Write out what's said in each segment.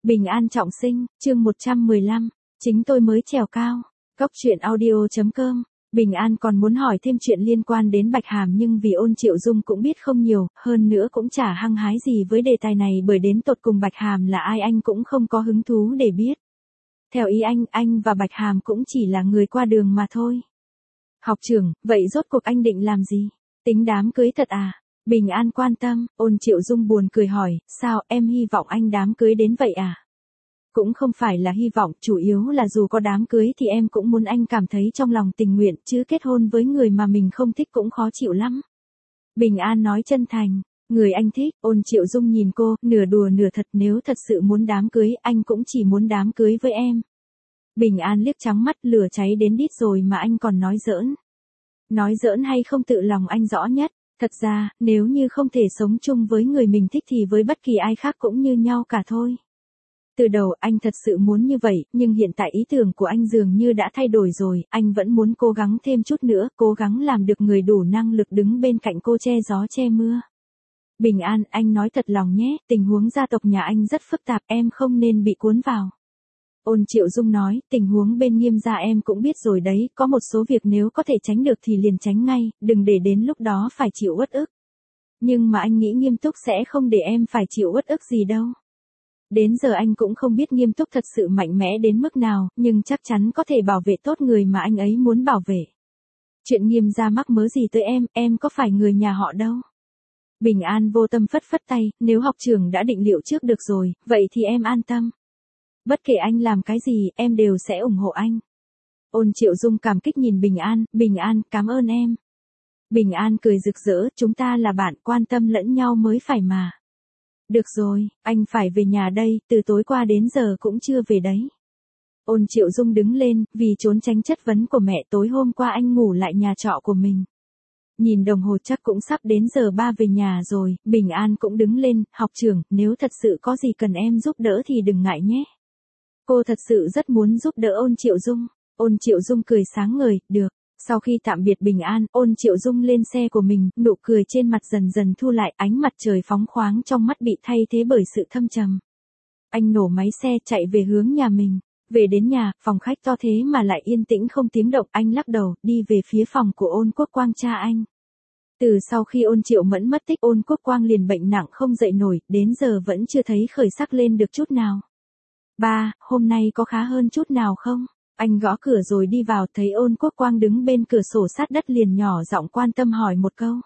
Bình an trọng sinh, chương 115, chính tôi mới trèo cao. Cốc truyện audio.com. Bình an còn muốn hỏi thêm chuyện liên quan đến Bạch Hàm nhưng vì Ôn Triệu Dung cũng biết không nhiều, hơn nữa cũng chả hăng hái gì với đề tài này bởi đến tột cùng Bạch Hàm là ai anh cũng không có hứng thú để biết. Theo ý anh và Bạch Hàm cũng chỉ là người qua đường mà thôi. Học trưởng, vậy rốt cuộc anh định làm gì? Tính đám cưới thật à? Bình an quan tâm, Ôn Triệu Dung buồn cười hỏi, sao em hy vọng anh đám cưới đến vậy à? Cũng không phải là hy vọng, chủ yếu là dù có đám cưới thì em cũng muốn anh cảm thấy trong lòng tình nguyện, chứ kết hôn với người mà mình không thích cũng khó chịu lắm. Bình an nói chân thành, người anh thích. Ôn Triệu Dung nhìn cô, nửa đùa nửa thật, nếu thật sự muốn đám cưới, anh cũng chỉ muốn đám cưới với em. Bình an liếc trắng mắt, lửa cháy đến đít rồi mà anh còn nói giỡn. Nói giỡn hay không tự lòng anh rõ nhất. Thật ra, nếu như không thể sống chung với người mình thích thì với bất kỳ ai khác cũng như nhau cả thôi. Từ đầu anh thật sự muốn như vậy, nhưng hiện tại ý tưởng của anh dường như đã thay đổi rồi, anh vẫn muốn cố gắng thêm chút nữa, cố gắng làm được người đủ năng lực đứng bên cạnh cô che gió che mưa. Bình an, anh nói thật lòng nhé, tình huống gia tộc nhà anh rất phức tạp, em không nên bị cuốn vào. Ôn Triệu Dung nói, tình huống bên Nghiêm gia em cũng biết rồi đấy, có một số việc nếu có thể tránh được thì liền tránh ngay, đừng để đến lúc đó phải chịu uất ức. Nhưng mà anh nghĩ Nghiêm túc sẽ không để em phải chịu uất ức gì đâu. Đến giờ anh cũng không biết Nghiêm túc thật sự mạnh mẽ đến mức nào, nhưng chắc chắn có thể bảo vệ tốt người mà anh ấy muốn bảo vệ. Chuyện Nghiêm gia mắc mớ gì tới em có phải người nhà họ đâu. Bình an vô tâm phất phất tay, nếu học trưởng đã định liệu trước được rồi, vậy thì em an tâm. Bất kể anh làm cái gì, em đều sẽ ủng hộ anh. Ôn Triệu Dung cảm kích nhìn Bình an, cảm ơn em. Bình an cười rực rỡ, chúng ta là bạn, quan tâm lẫn nhau mới phải mà. Được rồi, anh phải về nhà đây, từ tối qua đến giờ cũng chưa về đấy. Ôn Triệu Dung đứng lên, vì trốn tránh chất vấn của mẹ tối hôm qua anh ngủ lại nhà trọ của mình. Nhìn đồng hồ chắc cũng sắp đến giờ ba về nhà rồi, Bình an cũng đứng lên, học trưởng, nếu thật sự có gì cần em giúp đỡ thì đừng ngại nhé. Cô thật sự rất muốn giúp đỡ Ôn Triệu Dung. Ôn Triệu Dung cười sáng ngời, được. Sau khi tạm biệt Bình an, Ôn Triệu Dung lên xe của mình, nụ cười trên mặt dần dần thu lại, ánh mặt trời phóng khoáng trong mắt bị thay thế bởi sự thâm trầm. Anh nổ máy xe chạy về hướng nhà mình. Về đến nhà, phòng khách to thế mà lại yên tĩnh không tiếng động, anh lắc đầu, đi về phía phòng của Ôn Quốc Quang cha anh. Từ sau khi Ôn Triệu Mẫn mất tích, Ôn Quốc Quang liền bệnh nặng không dậy nổi, đến giờ vẫn chưa thấy khởi sắc lên được chút nào. Ba, hôm nay có khá hơn chút nào không? Anh gõ cửa rồi đi vào, thấy Ôn Quốc Quang đứng bên cửa sổ sát đất liền nhỏ giọng quan tâm hỏi một câu.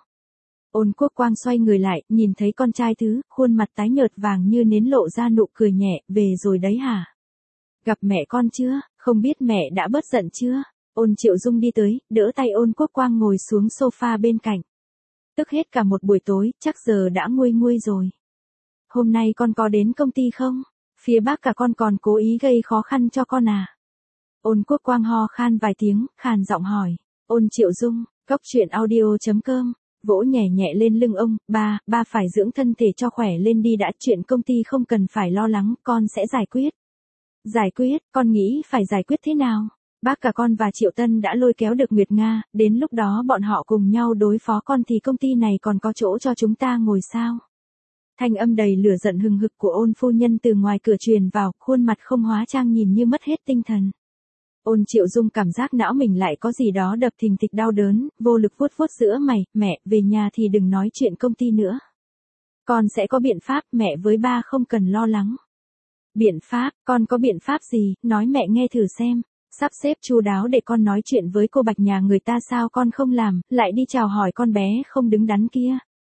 Ôn Quốc Quang xoay người lại, nhìn thấy con trai thứ, khuôn mặt tái nhợt vàng như nến lộ ra nụ cười nhẹ, về rồi đấy hả? Gặp mẹ con chưa, không biết mẹ đã bớt giận chưa? Ôn Triệu Dung đi tới, đỡ tay Ôn Quốc Quang ngồi xuống sofa bên cạnh. Tức hết cả một buổi tối, chắc giờ đã nguôi nguôi rồi. Hôm nay con có đến công ty không? Phía bác cả con còn cố ý gây khó khăn cho con à? Ôn Quốc Quang ho khan vài tiếng, khàn giọng hỏi. Ôn Triệu Dung, cốc truyện audio.com, vỗ nhẹ nhẹ lên lưng ông, ba phải dưỡng thân thể cho khỏe lên đi đã, chuyện công ty không cần phải lo lắng, con sẽ giải quyết. Giải quyết, con nghĩ phải giải quyết thế nào? Bác cả con và Triệu Tân đã lôi kéo được Nguyệt Nga, đến lúc đó bọn họ cùng nhau đối phó con thì công ty này còn có chỗ cho chúng ta ngồi sao? Thanh âm đầy lửa giận hừng hực của Ôn phu nhân từ ngoài cửa truyền vào, khuôn mặt không hóa trang nhìn như mất hết tinh thần. Ôn Triệu Dung cảm giác não mình lại có gì đó đập thình thịch đau đớn, vô lực vuốt vuốt giữa mày, mẹ, về nhà thì đừng nói chuyện công ty nữa. Con sẽ có biện pháp, mẹ với ba không cần lo lắng. Biện pháp, con có biện pháp gì, nói mẹ nghe thử xem. Sắp xếp chu đáo để con nói chuyện với cô Bạch nhà người ta sao con không làm, lại đi chào hỏi con bé không đứng đắn kia.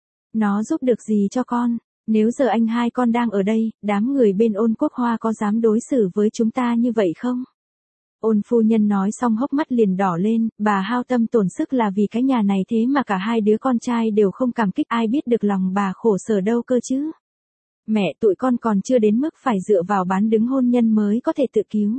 Nó giúp được gì cho con? Nếu giờ anh hai con đang ở đây, đám người bên Ôn Quốc Hoa có dám đối xử với chúng ta như vậy không? Ôn phu nhân nói xong hốc mắt liền đỏ lên, bà hao tâm tổn sức là vì cái nhà này thế mà cả hai đứa con trai đều không cảm kích, ai biết được lòng bà khổ sở đâu cơ chứ. Mẹ, tụi con còn chưa đến mức phải dựa vào bán đứng hôn nhân mới có thể tự cứu.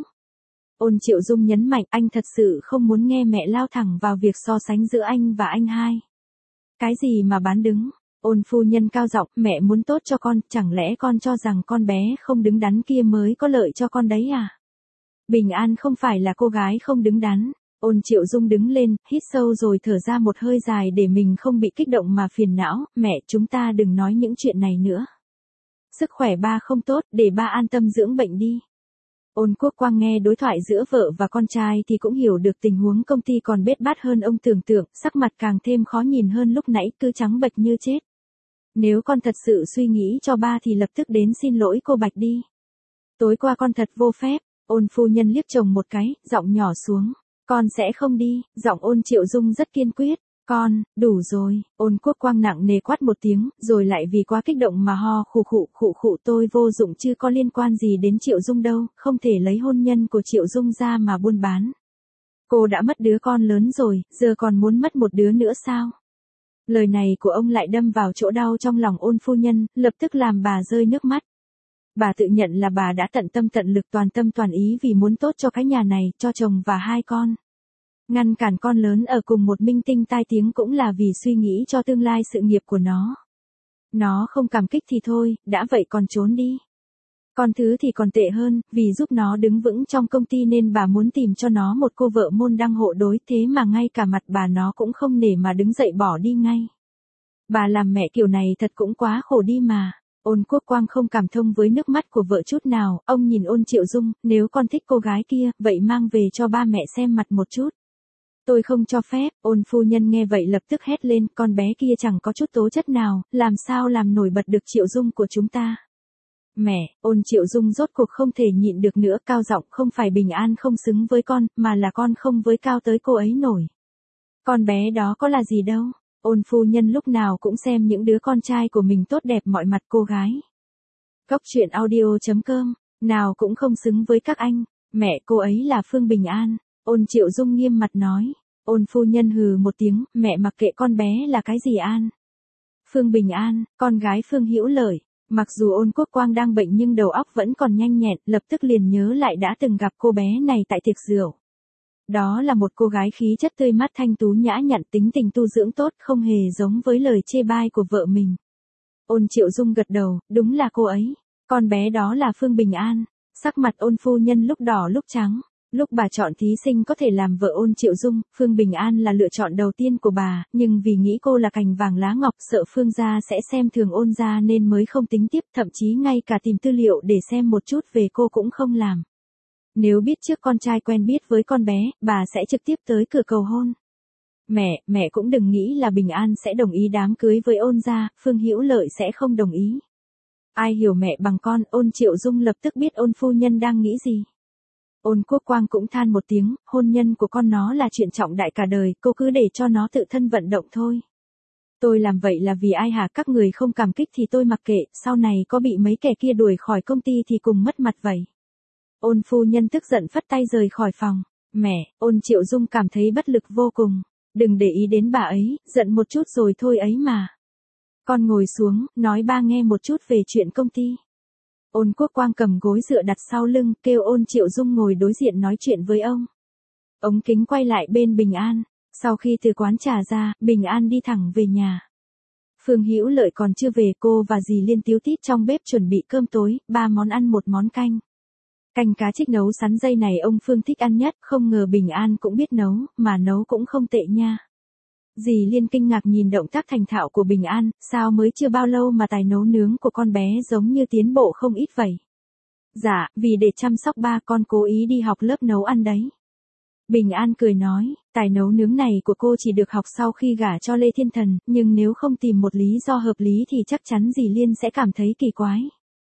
Ôn Triệu Dung nhấn mạnh, anh thật sự không muốn nghe mẹ lao thẳng vào việc so sánh giữa anh và anh hai. Cái gì mà bán đứng? Ôn phu nhân cao giọng, mẹ muốn tốt cho con, chẳng lẽ con cho rằng con bé không đứng đắn kia mới có lợi cho con đấy à? Bình an không phải là cô gái không đứng đắn. Ôn Triệu Dung đứng lên, hít sâu rồi thở ra một hơi dài để mình không bị kích động mà phiền não, mẹ chúng ta đừng nói những chuyện này nữa. Sức khỏe ba không tốt, để ba an tâm dưỡng bệnh đi. Ôn Quốc Quang nghe đối thoại giữa vợ và con trai thì cũng hiểu được tình huống công ty còn bết bát hơn ông tưởng tượng, sắc mặt càng thêm khó nhìn hơn lúc nãy, cứ trắng bệch như chết. Nếu con thật sự suy nghĩ cho ba thì lập tức đến xin lỗi cô Bạch đi. Tối qua con thật vô phép. Ôn phu nhân liếc chồng một cái, giọng nhỏ xuống. Con sẽ không đi. Giọng Ôn Triệu Dung rất kiên quyết. Con, đủ rồi. Ôn Quốc Quang nặng nề quát một tiếng, rồi lại vì quá kích động mà ho khụ khụ tôi vô dụng chứ có liên quan gì đến Triệu Dung đâu, không thể lấy hôn nhân của Triệu Dung ra mà buôn bán. Cô đã mất đứa con lớn rồi, giờ còn muốn mất một đứa nữa sao? Lời này của ông lại đâm vào chỗ đau trong lòng Ôn phu nhân, lập tức làm bà rơi nước mắt. Bà tự nhận là bà đã tận tâm tận lực toàn tâm toàn ý vì muốn tốt cho cái nhà này, cho chồng và hai con. Ngăn cản con lớn ở cùng một minh tinh tai tiếng cũng là vì suy nghĩ cho tương lai sự nghiệp của nó. Nó không cảm kích thì thôi, đã vậy còn trốn đi. Con thứ thì còn tệ hơn, vì giúp nó đứng vững trong công ty nên bà muốn tìm cho nó một cô vợ môn đăng hộ đối, thế mà ngay cả mặt bà nó cũng không nể mà đứng dậy bỏ đi ngay. Bà làm mẹ kiểu này thật cũng quá khổ đi mà. Ôn Quốc Quang không cảm thông với nước mắt của vợ chút nào, ông nhìn Ôn Triệu Dung, nếu con thích cô gái kia, vậy mang về cho ba mẹ xem mặt một chút. Tôi không cho phép. Ôn phu nhân nghe vậy lập tức hét lên, con bé kia chẳng có chút tố chất nào, làm sao làm nổi bật được Triệu Dung của chúng ta. Mẹ, Ôn Triệu Dung rốt cuộc không thể nhịn được nữa, cao giọng, không phải Bình An không xứng với con, mà là con không với cao tới cô ấy nổi. Con bé đó có là gì đâu. Ôn phu nhân lúc nào cũng xem những đứa con trai của mình tốt đẹp mọi mặt cô gái. Cóc truyện audio.com, nào cũng không xứng với các anh. Mẹ cô ấy là Phương Bình An. Ôn Triệu Dung nghiêm mặt nói. Ôn phu nhân hừ một tiếng, mẹ mặc kệ con bé là cái gì An. Phương Bình An, con gái Phương Hữu Lợi. Mặc dù Ôn Quốc Quang đang bệnh nhưng đầu óc vẫn còn nhanh nhẹn, lập tức liền nhớ lại đã từng gặp cô bé này tại tiệc rượu. Đó là một cô gái khí chất tươi mát thanh tú nhã nhặn, tính tình tu dưỡng tốt, không hề giống với lời chê bai của vợ mình. Ôn Triệu Dung gật đầu, đúng là cô ấy. Con bé đó là Phương Bình An. Sắc mặt Ôn phu nhân lúc đỏ lúc trắng. Lúc bà chọn thí sinh có thể làm vợ Ôn Triệu Dung, Phương Bình An là lựa chọn đầu tiên của bà, nhưng vì nghĩ cô là cành vàng lá ngọc, sợ Phương gia sẽ xem thường Ôn gia nên mới không tính tiếp, thậm chí ngay cả tìm tư liệu để xem một chút về cô cũng không làm. Nếu biết trước con trai quen biết với con bé, bà sẽ trực tiếp tới cửa cầu hôn. Mẹ cũng đừng nghĩ là Bình An sẽ đồng ý đám cưới với Ôn gia, Phương Hữu Lợi sẽ không đồng ý. Ai hiểu mẹ bằng con. Ôn Triệu Dung lập tức biết Ôn phu nhân đang nghĩ gì. Ôn Quốc Quang cũng than một tiếng, hôn nhân của con nó là chuyện trọng đại cả đời, cô cứ để cho nó tự thân vận động thôi. Tôi làm vậy là vì ai hả, các người không cảm kích thì tôi mặc kệ, sau này có bị mấy kẻ kia đuổi khỏi công ty thì cùng mất mặt vậy. Ôn phu nhân tức giận phất tay rời khỏi phòng. Mẹ, Ôn Triệu Dung cảm thấy bất lực vô cùng. Đừng để ý đến bà ấy, giận một chút rồi thôi ấy mà. Con ngồi xuống, nói ba nghe một chút về chuyện công ty. Ôn Quốc Quang cầm gối dựa đặt sau lưng, kêu Ôn Triệu Dung ngồi đối diện nói chuyện với ông. Ống kính quay lại bên Bình An. Sau khi từ quán trà ra, Bình An đi thẳng về nhà. Phương Hữu Lợi còn chưa về, cô và dì Liên tíu tít trong bếp chuẩn bị cơm tối, 3 món ăn một món canh. Canh cá trích nấu sắn dây này ông Phương thích ăn nhất, không ngờ Bình An cũng biết nấu, mà nấu cũng không tệ nha. Dì Liên kinh ngạc nhìn động tác thành thạo của Bình An, sao mới chưa bao lâu mà tài nấu nướng của con bé giống như tiến bộ không ít vậy. Dạ, vì để chăm sóc ba con cố ý đi học lớp nấu ăn đấy. Bình An cười nói, tài nấu nướng này của cô chỉ được học sau khi gả cho Lê Thiên Thần, nhưng nếu không tìm một lý do hợp lý thì chắc chắn dì Liên sẽ cảm thấy kỳ quái.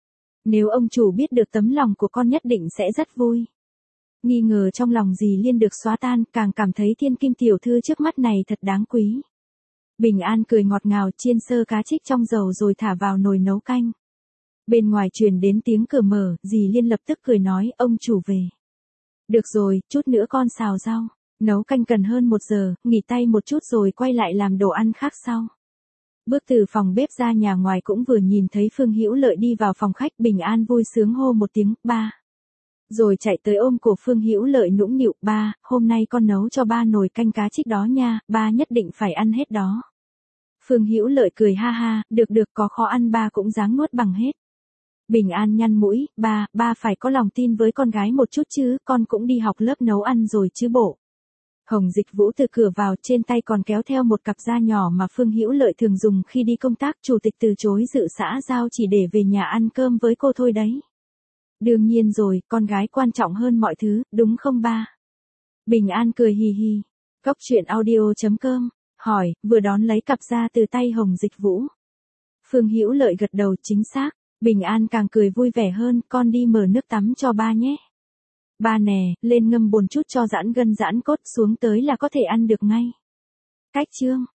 Nếu ông chủ biết được tấm lòng của con nhất định sẽ rất vui. Nghi ngờ trong lòng dì Liên được xóa tan, càng cảm thấy thiên kim tiểu thư trước mắt này thật đáng quý. Bình An cười ngọt ngào, chiên sơ cá trích trong dầu rồi thả vào nồi nấu canh. Bên ngoài truyền đến tiếng cửa mở, dì Liên lập tức cười nói, ông chủ về. Được rồi, chút nữa con xào rau. Nấu canh cần hơn 1 giờ, nghỉ tay một chút rồi quay lại làm đồ ăn khác sau. Bước từ phòng bếp ra nhà ngoài cũng vừa nhìn thấy Phương Hữu Lợi đi vào phòng khách, Bình An vui sướng hô một tiếng, ba. Rồi chạy tới ôm cổ Phương Hữu Lợi nũng nịu, ba, hôm nay con nấu cho ba nồi canh cá trích đó nha, ba nhất định phải ăn hết đó. Phương Hữu Lợi cười ha ha, được có khó ăn ba cũng dáng nuốt bằng hết. Bình An nhăn mũi, ba phải có lòng tin với con gái một chút chứ, con cũng đi học lớp nấu ăn rồi chứ bộ. Hồng Dịch Vũ từ cửa vào, trên tay còn kéo theo một cặp da nhỏ mà Phương Hữu Lợi thường dùng khi đi công tác. Chủ tịch từ chối dự xã giao chỉ để về nhà ăn cơm với cô thôi đấy. Đương nhiên rồi, con gái quan trọng hơn mọi thứ, đúng không ba? Bình An cười hì hì. Cóc truyện audio.com hỏi, vừa đón lấy cặp da từ tay Hồng Dịch Vũ. Phương Hữu Lợi gật đầu, chính xác. Bình An càng cười vui vẻ hơn, con đi mở nước tắm cho ba nhé. Ba nè, lên ngâm bồn chút cho giãn gân giãn cốt, xuống tới là có thể ăn được ngay. Cách chương